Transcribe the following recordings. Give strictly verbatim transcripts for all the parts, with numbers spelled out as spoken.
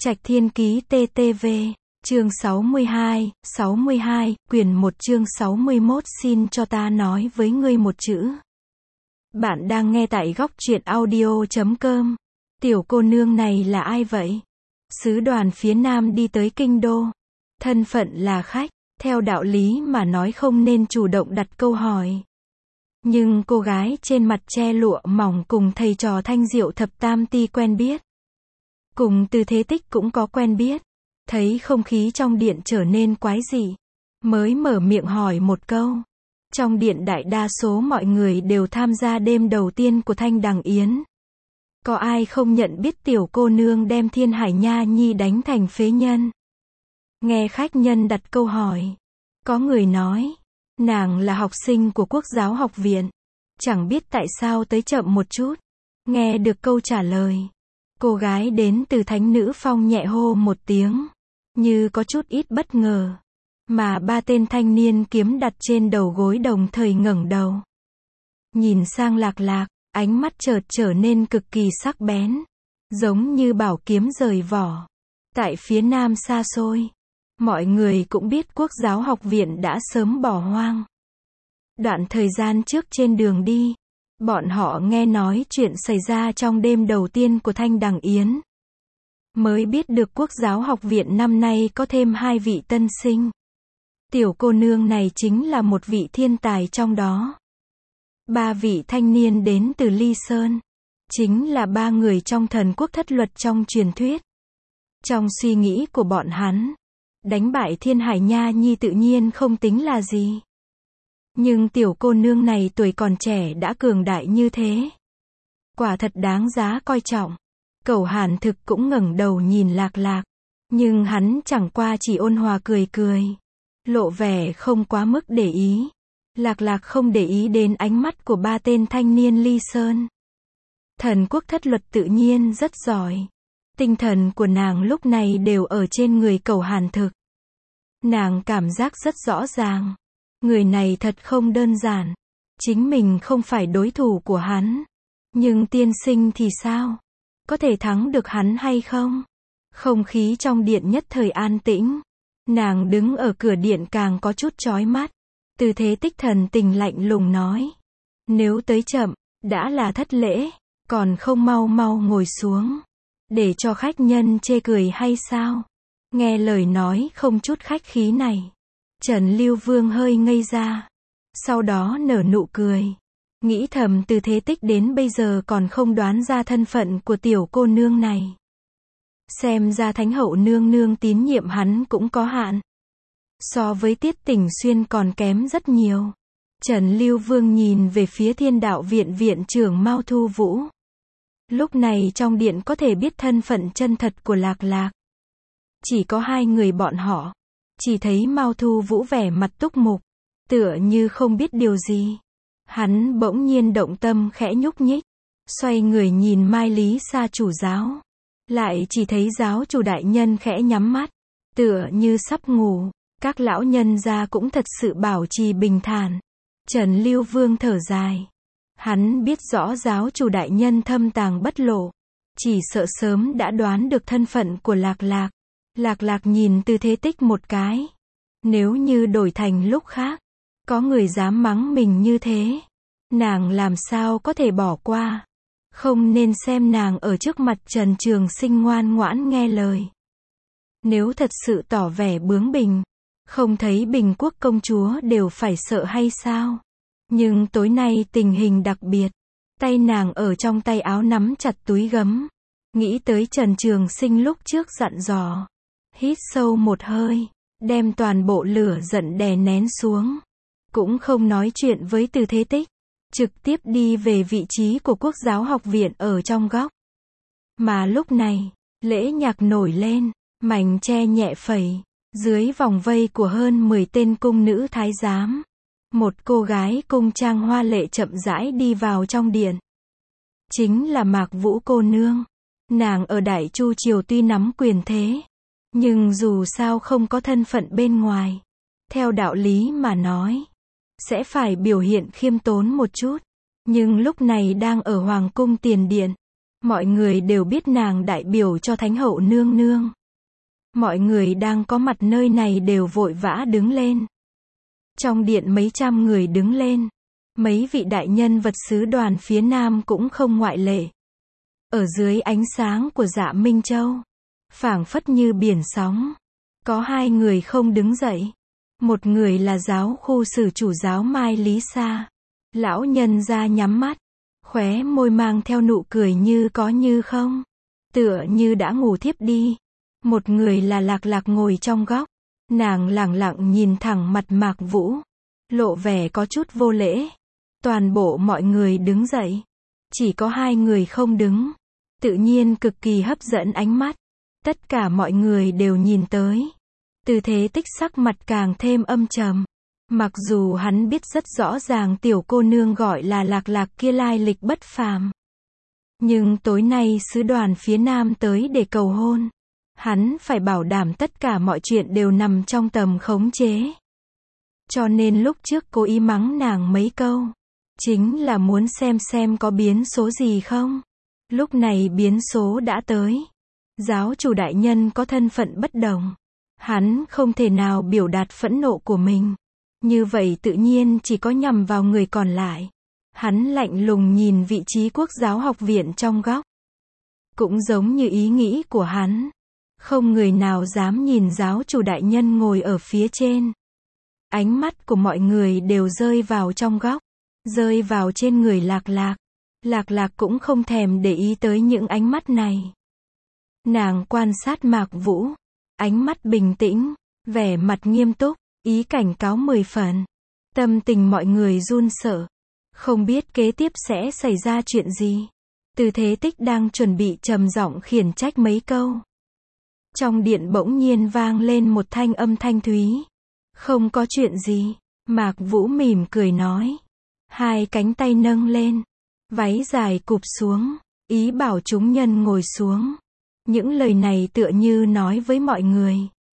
Trạch Thiên Ký tê tê vê, chương sáu mươi hai, sáu mươi hai, quyển một chương sáu mươi mốt xin cho ta nói với ngươi một chữ. Bạn đang nghe tại góc truyện audio chấm com. Tiểu cô nương này là ai vậy? Sứ đoàn phía Nam đi tới kinh đô. Thân phận là khách, theo đạo lý mà nói không nên chủ động đặt câu hỏi. Nhưng cô gái trên mặt che lụa mỏng cùng thầy trò Thanh Diệu Thập Tam Ti quen biết. Cùng Từ Thế Tích cũng có quen biết. Thấy không khí trong điện trở nên quái dị, mới mở miệng hỏi một câu. Trong điện đại đa số mọi người đều tham gia đêm đầu tiên của Thanh Đằng Yến. Có ai không nhận biết tiểu cô nương đem Thiên Hải Nha Nhi đánh thành phế nhân? Nghe khách nhân đặt câu hỏi, có người nói, nàng là học sinh của Quốc giáo học viện, chẳng biết tại sao tới chậm một chút. Nghe được câu trả lời, cô gái đến từ Thánh Nữ Phong nhẹ hô một tiếng, như có chút ít bất ngờ. Mà ba tên thanh niên kiếm đặt trên đầu gối đồng thời ngẩng đầu. Nhìn sang Lạc Lạc, ánh mắt chợt trở nên cực kỳ sắc bén, giống như bảo kiếm rời vỏ. Tại phía Nam xa xôi, mọi người cũng biết Quốc giáo học viện đã sớm bỏ hoang. Đoạn thời gian trước trên đường đi, bọn họ nghe nói chuyện xảy ra trong đêm đầu tiên của Thanh Đằng Yến. Mới biết được Quốc giáo học viện năm nay có thêm hai vị tân sinh. Tiểu cô nương này chính là một vị thiên tài trong đó. Ba vị thanh niên đến từ Ly Sơn, chính là ba người trong thần quốc thất luật trong truyền thuyết. Trong suy nghĩ của bọn hắn, đánh bại Thiên Hải Nha Nhi tự nhiên không tính là gì. Nhưng tiểu cô nương này tuổi còn trẻ đã cường đại như thế, quả thật đáng giá coi trọng. Cẩu Hàn Thực cũng ngẩng đầu nhìn Lạc Lạc, nhưng hắn chẳng qua chỉ ôn hòa cười cười, lộ vẻ không quá mức để ý. Lạc Lạc không để ý đến ánh mắt của ba tên thanh niên Ly Sơn. Thần quốc thất luật tự nhiên rất giỏi. Tinh thần của nàng lúc này đều ở trên người Cẩu Hàn Thực. Nàng cảm giác rất rõ ràng, người này thật không đơn giản. Chính mình không phải đối thủ của hắn, nhưng tiên sinh thì sao? Có thể thắng được hắn hay không? Không khí trong điện nhất thời an tĩnh. Nàng đứng ở cửa điện càng có chút chói mắt. Từ Thế Tích thần tình lạnh lùng nói, nếu tới chậm, đã là thất lễ, còn không mau mau ngồi xuống, để cho khách nhân chê cười hay sao? Nghe lời nói không chút khách khí này, Trần Lưu Vương hơi ngây ra, sau đó nở nụ cười, nghĩ thầm Từ Thế Tích đến bây giờ còn không đoán ra thân phận của tiểu cô nương này. Xem ra Thánh Hậu nương nương tín nhiệm hắn cũng có hạn. So với Tiết Tỉnh Xuyên còn kém rất nhiều. Trần Lưu Vương nhìn về phía Thiên Đạo Viện viện trưởng Mao Thu Vũ. Lúc này trong điện có thể biết thân phận chân thật của Lạc Lạc. Chỉ có hai người bọn họ. Chỉ thấy Mao Thu Vũ vẻ mặt túc mục, tựa như không biết điều gì. Hắn bỗng nhiên động tâm khẽ nhúc nhích, xoay người nhìn Mai Lý Sa chủ giáo. Lại chỉ thấy giáo chủ đại nhân khẽ nhắm mắt, tựa như sắp ngủ. Các lão nhân gia cũng thật sự bảo trì bình thản. Trần Lưu Vương thở dài. Hắn biết rõ giáo chủ đại nhân thâm tàng bất lộ, chỉ sợ sớm đã đoán được thân phận của Lạc Lạc. Lạc Lạc nhìn Từ Thế Tích một cái. Nếu như đổi thành lúc khác, có người dám mắng mình như thế, nàng làm sao có thể bỏ qua. Không nên xem nàng ở trước mặt Trần Trường Sinh ngoan ngoãn nghe lời. Nếu thật sự tỏ vẻ bướng bỉnh, không thấy Bình Quốc công chúa đều phải sợ hay sao? Nhưng tối nay tình hình đặc biệt. Tay nàng ở trong tay áo nắm chặt túi gấm. Nghĩ tới Trần Trường Sinh lúc trước dặn dò. Hít sâu một hơi, đem toàn bộ lửa giận đè nén xuống. Cũng không nói chuyện với Từ Thế Tích. Trực tiếp đi về vị trí của Quốc giáo học viện ở trong góc. Mà lúc này, lễ nhạc nổi lên, mảnh tre nhẹ phẩy. Dưới vòng vây của hơn mười tên cung nữ thái giám, một cô gái cung trang hoa lệ chậm rãi đi vào trong điện. Chính là Mạc Vũ cô nương. Nàng ở Đại Chu triều tuy nắm quyền thế, nhưng dù sao không có thân phận bên ngoài. Theo đạo lý mà nói, sẽ phải biểu hiện khiêm tốn một chút. Nhưng lúc này đang ở Hoàng cung tiền điện. Mọi người đều biết nàng đại biểu cho Thánh hậu nương nương. Mọi người đang có mặt nơi này đều vội vã đứng lên. Trong điện mấy trăm người đứng lên. Mấy vị đại nhân vật sứ đoàn phía Nam cũng không ngoại lệ. Ở dưới ánh sáng của Dạ Minh Châu, phảng phất như biển sóng, có hai người không đứng dậy. Một người là giáo khu sử chủ giáo Mai Lý Sa. Lão nhân ra nhắm mắt, khóe môi mang theo nụ cười như có như không, tựa như đã ngủ thiếp đi. Một người là Lạc Lạc ngồi trong góc, nàng lẳng lặng nhìn thẳng mặt Mạc Vũ, lộ vẻ có chút vô lễ. Toàn bộ mọi người đứng dậy, chỉ có hai người không đứng, tự nhiên cực kỳ hấp dẫn ánh mắt. Tất cả mọi người đều nhìn tới. Từ Thế Tích sắc mặt càng thêm âm trầm. Mặc dù hắn biết rất rõ ràng tiểu cô nương gọi là Lạc Lạc kia lai lịch bất phàm. Nhưng tối nay sứ đoàn phía Nam tới để cầu hôn. Hắn phải bảo đảm tất cả mọi chuyện đều nằm trong tầm khống chế. Cho nên lúc trước cố ý mắng nàng mấy câu. Chính là muốn xem xem có biến số gì không. Lúc này biến số đã tới. Giáo chủ đại nhân có thân phận bất đồng. Hắn không thể nào biểu đạt phẫn nộ của mình. Như vậy tự nhiên chỉ có nhằm vào người còn lại. Hắn lạnh lùng nhìn vị trí quốc giáo học viện trong góc. Cũng giống như ý nghĩ của hắn. Không người nào dám nhìn giáo chủ đại nhân ngồi ở phía trên. Ánh mắt của mọi người đều rơi vào trong góc. Rơi vào trên người Lạc Lạc. Lạc Lạc cũng không thèm để ý tới những ánh mắt này. Nàng quan sát Mạc Vũ. Ánh mắt bình tĩnh, vẻ mặt nghiêm túc, ý cảnh cáo mười phần. Tâm tình mọi người run sợ. Không biết kế tiếp sẽ xảy ra chuyện gì. Từ Thế Tích đang chuẩn bị trầm giọng khiển trách mấy câu. Trong điện bỗng nhiên vang lên một thanh âm thanh thúy. Không có chuyện gì. Mạc Vũ mỉm cười nói. Hai cánh tay nâng lên. Váy dài cụp xuống. Ý bảo chúng nhân ngồi xuống. Những lời này tựa như nói với mọi người.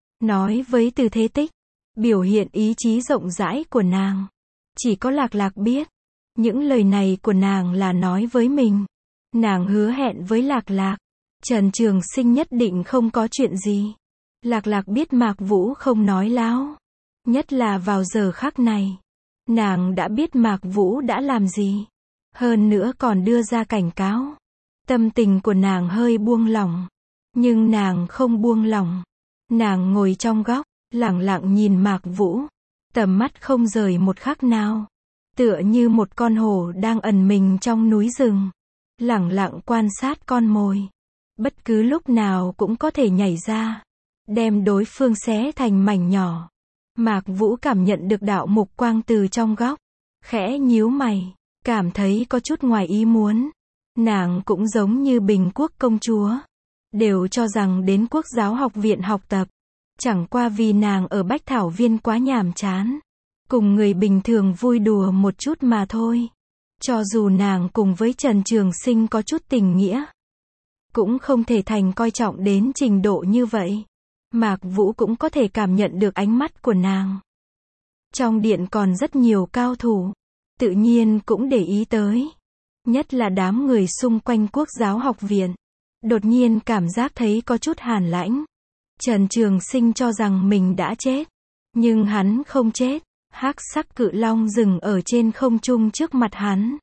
Nói với Từ Thế Tích. Biểu hiện ý chí rộng rãi của nàng. Chỉ có Lạc Lạc biết. Những lời này của nàng là nói với mình. Nàng hứa hẹn với Lạc Lạc. Trần Trường Sinh nhất định không có chuyện gì. Lạc Lạc biết Mạc Vũ không nói láo. Nhất là vào giờ khắc này. Nàng đã biết Mạc Vũ đã làm gì. Hơn nữa còn đưa ra cảnh cáo. Tâm tình của nàng hơi buông lỏng. Nhưng nàng không buông lỏng. Nàng ngồi trong góc, lẳng lặng nhìn Mạc Vũ. Tầm mắt không rời một khắc nào. Tựa như một con hổ đang ẩn mình trong núi rừng. Lẳng lặng quan sát con mồi. Bất cứ lúc nào cũng có thể nhảy ra. Đem đối phương xé thành mảnh nhỏ. Mạc Vũ cảm nhận được đạo mục quang từ trong góc. Khẽ nhíu mày. Cảm thấy có chút ngoài ý muốn. Nàng cũng giống như Bình Quốc công chúa. Đều cho rằng đến Quốc giáo học viện học tập. Chẳng qua vì nàng ở Bách Thảo Viên quá nhàm chán. Cùng người bình thường vui đùa một chút mà thôi. Cho dù nàng cùng với Trần Trường Sinh có chút tình nghĩa. Cũng không thể thành coi trọng đến trình độ như vậy. Mạc Vũ cũng có thể cảm nhận được ánh mắt của nàng. Trong điện còn rất nhiều cao thủ. Tự nhiên cũng để ý tới. Nhất là đám người xung quanh Quốc giáo học viện. Đột nhiên cảm giác thấy có chút hàn lãnh. Trần Trường Sinh cho rằng mình đã chết. Nhưng hắn không chết. Hắc sắc cự long dừng ở trên không trung trước mặt hắn.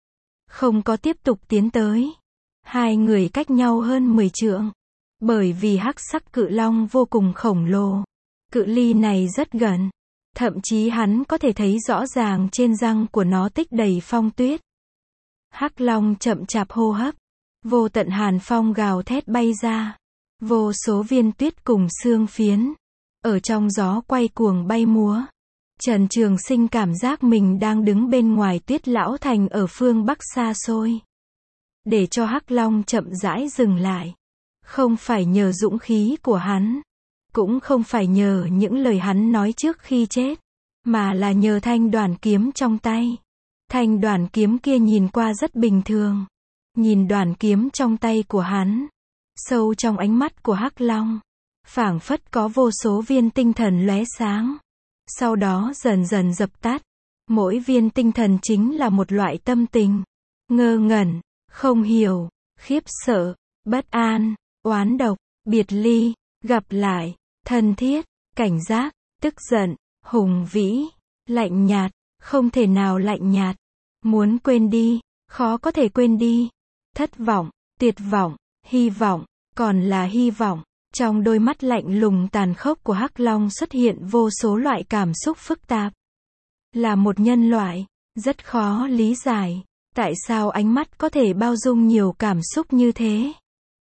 Không có tiếp tục tiến tới. Hai người cách nhau hơn mười trượng. Bởi vì hắc sắc cự long vô cùng khổng lồ. Cự ly này rất gần. Thậm chí hắn có thể thấy rõ ràng trên răng của nó tích đầy phong tuyết. Hắc long chậm chạp hô hấp. Vô tận hàn phong gào thét bay ra. Vô số viên tuyết cùng xương phiến. Ở trong gió quay cuồng bay múa. Trần Trường Sinh cảm giác mình đang đứng bên ngoài Tuyết Lão Thành ở phương Bắc xa xôi. Để cho Hắc Long chậm rãi dừng lại. Không phải nhờ dũng khí của hắn. Cũng không phải nhờ những lời hắn nói trước khi chết. Mà là nhờ thanh đoàn kiếm trong tay. Thanh đoàn kiếm kia nhìn qua rất bình thường. Nhìn đoàn kiếm trong tay của hắn. Sâu trong ánh mắt của Hắc Long. Phảng phất có vô số viên tinh thần lóe sáng. Sau đó dần dần dập tắt. Mỗi viên tinh thần chính là một loại tâm tình. Ngơ ngẩn, không hiểu, khiếp sợ, bất an, oán độc, biệt ly, gặp lại, thân thiết, cảnh giác, tức giận, hùng vĩ, lạnh nhạt, không thể nào lạnh nhạt, muốn quên đi, khó có thể quên đi, thất vọng, tuyệt vọng, hy vọng, còn là hy vọng. Trong đôi mắt lạnh lùng tàn khốc của Hắc Long xuất hiện vô số loại cảm xúc phức tạp. Là một nhân loại, rất khó lý giải, tại sao ánh mắt có thể bao dung nhiều cảm xúc như thế.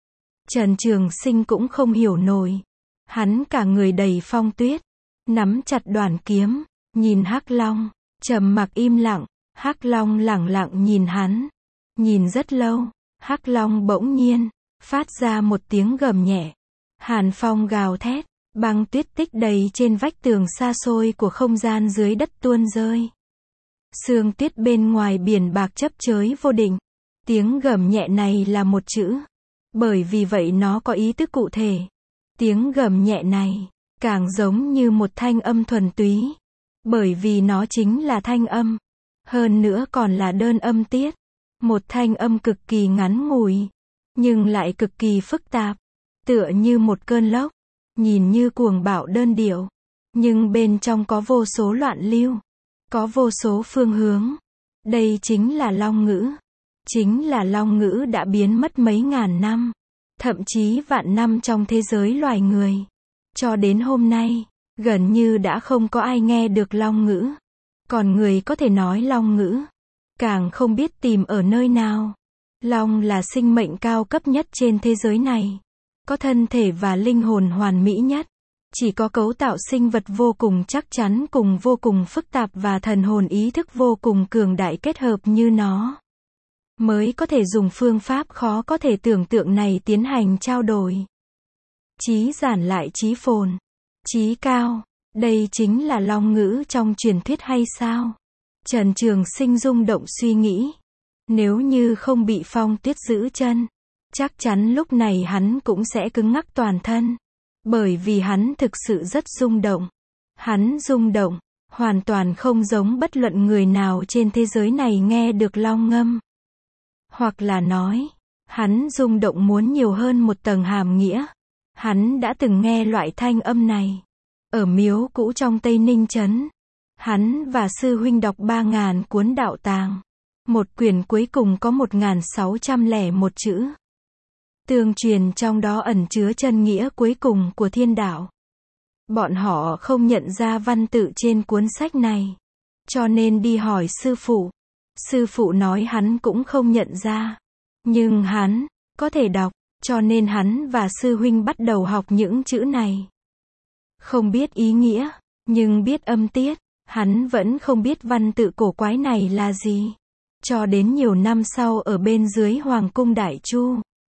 Trần Trường Sinh cũng không hiểu nổi. Hắn cả người đầy phong tuyết, nắm chặt đoản kiếm, nhìn Hắc Long, trầm mặc im lặng, Hắc Long lẳng lặng nhìn hắn. Nhìn rất lâu, Hắc Long bỗng nhiên phát ra một tiếng gầm nhẹ. Hàn phong gào thét, băng tuyết tích đầy trên vách tường xa xôi của không gian dưới đất tuôn rơi. Sương tuyết bên ngoài biển bạc chấp chới vô định. Tiếng gầm nhẹ này là một chữ. Bởi vì vậy nó có ý tứ cụ thể. Tiếng gầm nhẹ này càng giống như một thanh âm thuần túy. Bởi vì nó chính là thanh âm. Hơn nữa còn là đơn âm tiết. Một thanh âm cực kỳ ngắn ngủi, nhưng lại cực kỳ phức tạp. Tựa như một cơn lốc, nhìn như cuồng bạo đơn điệu, nhưng bên trong có vô số loạn lưu, có vô số phương hướng. Đây chính là Long ngữ. Chính là Long ngữ đã biến mất mấy ngàn năm, thậm chí vạn năm trong thế giới loài người. Cho đến hôm nay, gần như đã không có ai nghe được Long ngữ. Còn người có thể nói Long ngữ, càng không biết tìm ở nơi nào. Long là sinh mệnh cao cấp nhất trên thế giới này. Có thân thể và linh hồn hoàn mỹ nhất. Chỉ có cấu tạo sinh vật vô cùng chắc chắn cùng vô cùng phức tạp và thần hồn ý thức vô cùng cường đại kết hợp như nó, mới có thể dùng phương pháp khó có thể tưởng tượng này tiến hành trao đổi. Chí giản lại chí phồn. Chí cao. Đây chính là Long ngữ trong truyền thuyết hay sao? Trần Trường Sinh rung động suy nghĩ. Nếu như không bị phong tuyết giữ chân, chắc chắn lúc này hắn cũng sẽ cứng ngắc toàn thân. Bởi vì hắn thực sự rất rung động. Hắn rung động, hoàn toàn không giống bất luận người nào trên thế giới này nghe được Long ngâm. Hoặc là nói, hắn rung động muốn nhiều hơn một tầng hàm nghĩa. Hắn đã từng nghe loại thanh âm này ở miếu cũ trong Tây Ninh Trấn. Hắn và sư huynh đọc ba ngàn cuốn đạo tàng. Một quyển cuối cùng có một nghìn sáu trăm lẻ một chữ. Tương truyền trong đó ẩn chứa chân nghĩa cuối cùng của thiên đạo. Bọn họ không nhận ra văn tự trên cuốn sách này, cho nên đi hỏi sư phụ. Sư phụ nói hắn cũng không nhận ra. Nhưng hắn có thể đọc, cho nên hắn và sư huynh bắt đầu học những chữ này. Không biết ý nghĩa, nhưng biết âm tiết. Hắn vẫn không biết văn tự cổ quái này là gì. Cho đến nhiều năm sau ở bên dưới Hoàng cung Đại Chu,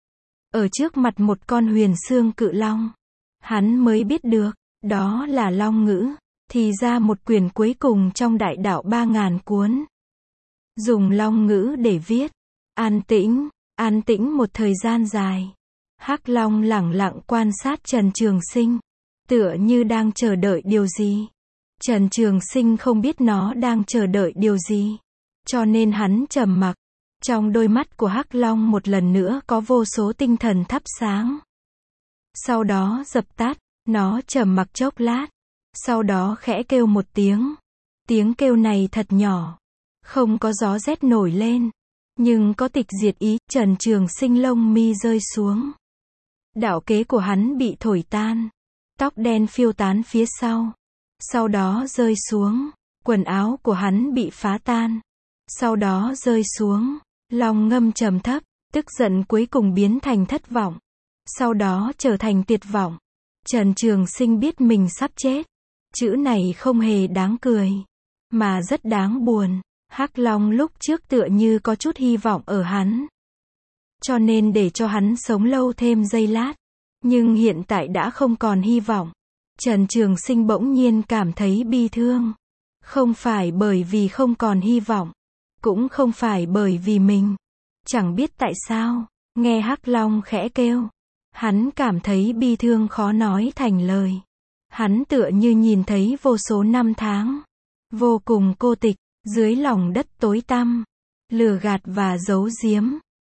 ở trước mặt một con huyền xương cự long, hắn mới biết được, đó là Long ngữ. Thì ra một quyển cuối cùng trong đại đạo ba ngàn cuốn. Dùng Long ngữ để viết. An tĩnh, an tĩnh một thời gian dài. Hắc Long lẳng lặng quan sát Trần Trường Sinh, tựa như đang chờ đợi điều gì. Trần Trường Sinh không biết nó đang chờ đợi điều gì, cho nên hắn trầm mặc. Trong đôi mắt của Hắc Long một lần nữa có vô số tinh thần thắp sáng. Sau đó dập tắt, nó trầm mặc chốc lát. Sau đó khẽ kêu một tiếng. Tiếng kêu này thật nhỏ, không có gió rét nổi lên, nhưng có tịch diệt ý. Trần Trường Sinh lông mi rơi xuống. Đạo kế của hắn bị thổi tan. Tóc đen phiêu tán phía sau. Sau đó rơi xuống. Quần áo của hắn bị phá tan. Sau đó rơi xuống. Long ngâm trầm thấp, tức giận cuối cùng biến thành thất vọng. Sau đó trở thành tuyệt vọng. Trần Trường Sinh biết mình sắp chết. Chữ này không hề đáng cười, mà rất đáng buồn. Hắc Long lúc trước tựa như có chút hy vọng ở hắn, cho nên để cho hắn sống lâu thêm giây lát. Nhưng hiện tại đã không còn hy vọng. Trần Trường Sinh bỗng nhiên cảm thấy bi thương. Không phải bởi vì không còn hy vọng, cũng không phải bởi vì mình. Chẳng biết tại sao, nghe Hắc Long khẽ kêu, hắn cảm thấy bi thương khó nói thành lời. Hắn tựa như nhìn thấy vô số năm tháng, vô cùng cô tịch, dưới lòng đất tối tăm, lừa gạt và giấu giếm.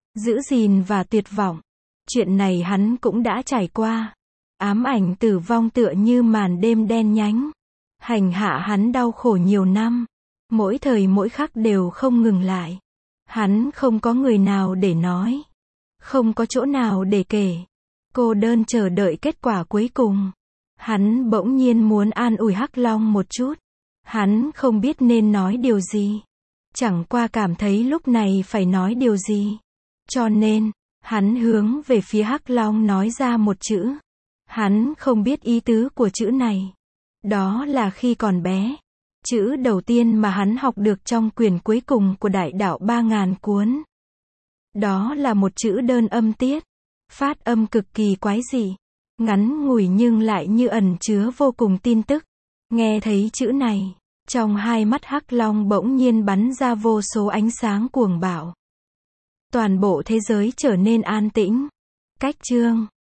giữ gìn và tuyệt vọng. Chuyện này hắn cũng đã trải qua. Ám ảnh tử vong tựa như màn đêm đen nhánh, hành hạ hắn đau khổ nhiều năm. Mỗi thời mỗi khắc đều không ngừng lại. Hắn không có người nào để nói, không có chỗ nào để kể. Cô đơn chờ đợi kết quả cuối cùng. Hắn bỗng nhiên muốn an ủi Hắc Long một chút. Hắn không biết nên nói điều gì. Chẳng qua cảm thấy lúc này phải nói điều gì. Cho nên, hắn hướng về phía Hắc Long nói ra một chữ. Hắn không biết ý tứ của chữ này. Đó là khi còn bé. Chữ đầu tiên mà hắn học được trong quyển cuối cùng của Đại Đạo ba ngàn cuốn. Đó là một chữ đơn âm tiết. Phát âm cực kỳ quái dị. Ngắn ngủi nhưng lại như ẩn chứa vô cùng tin tức. Nghe thấy chữ này, trong hai mắt Hắc Long bỗng nhiên bắn ra vô số ánh sáng cuồng bạo. Toàn bộ thế giới trở nên an tĩnh. Cách chương